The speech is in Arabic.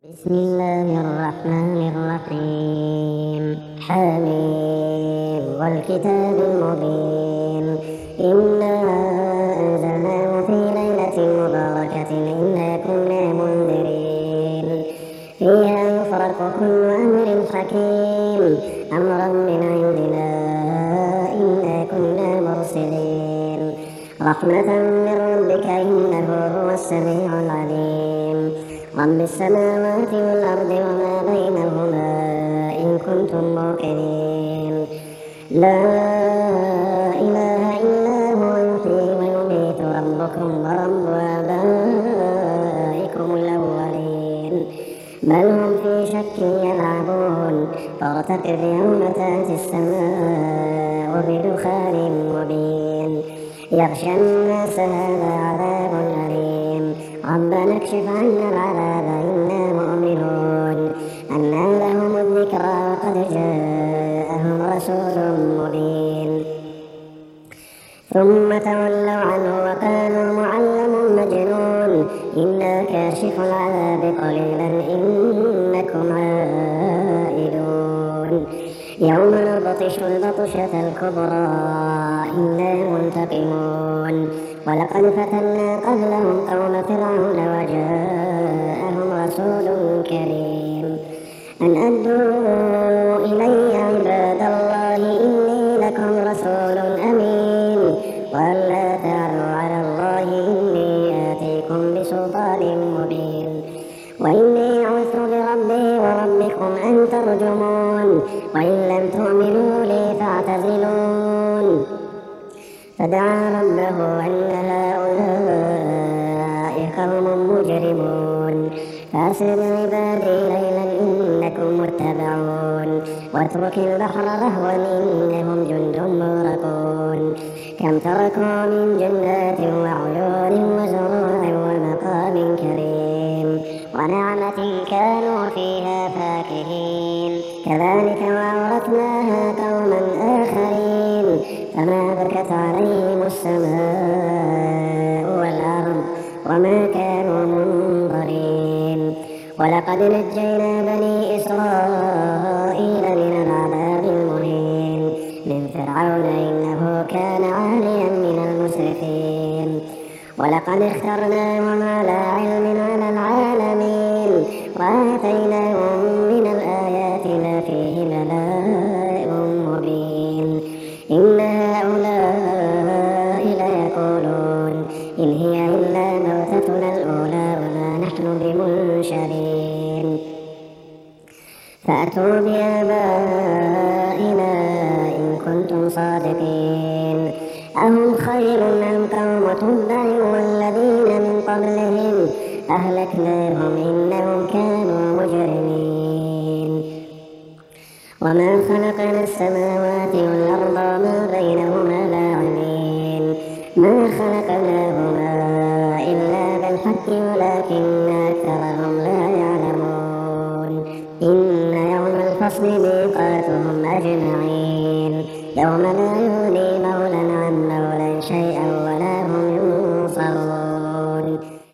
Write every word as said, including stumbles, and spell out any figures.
بسم الله الرحمن الرحيم. حميم والكتاب المبين. إنا أنزلناه في ليلة مباركة إنا كنا منذرين فيها يفرق كل أمر حكيم أمرا من عندنا إنا كنا مرسلين رحمة من ربك إنه هو السميع العليم. رب السماوات والأرض وما بينهما إن كنتم موقنين. لا إله إلا هو يحيي ويميت ربكم ورب آبائكم الأولين بل هم في شك يلعبون فارتقب يوم تأتي السماء بدخان مبين يغشى الناس هذا عذاب أليم ربنا اكشف عنا العذاب إنا مؤمنون أنى لهم الذكرى وقد جاءهم رسول مبين ثم تولوا عنه وقالوا معلم مجنون إنا كاشف العذاب قليلا إنكم عائدون يوم نبطش البطشة الكبرى إنا منتقمون ولقد فتنا قبلهم قوم فرعون وجاءهم رسول كريم أن أدوا إلي عباد الله إني لكم رسول أمين وألا تعلوا على الله إني آتيكم بسلطان مبين وإني عذت بربي وربكم أن ترجمون وإن لم تؤمنوا لي فاعتزلون فدعا ربه أن هؤلاء قوم مجرمون فأسر بعبادي ليلا إنكم متبعون واترك البحر رهوا إنهم جند مغرقون كم تركوا من جنات وعيون وزروع ومقام كريم ونعمة كانوا فيها فاكهين كذلك وأورثناها قوما آخرين فما بكت عليهم السماء والأرض وما كانوا منظرين ولقد نجينا بني إسرائيل من العذاب المهين من فرعون إنه كان عاليا من المسرفين ولقد اخترناهم على علم على العالمين وآتيناهم من الآيات ما فيه بلاء مبين إن هؤلاء ليقولون إن هي إلا موتتنا الأولى وما نحن بمنشرين فأتوا بآبائنا إن كنتم صادقين أهم خير أم قوم تبع والذين من قبلهم أهلكناهم إنهم كانوا مجرمين وما خلقنا السماوات والأرض وما بينهما لاعبين ما خلقناهما إلا بالحق ولكن أكثرهم لا يعلمون إن يوم الفصل ميقاتهم أجمعين يوم لا يغني مولى عن مولى شيئا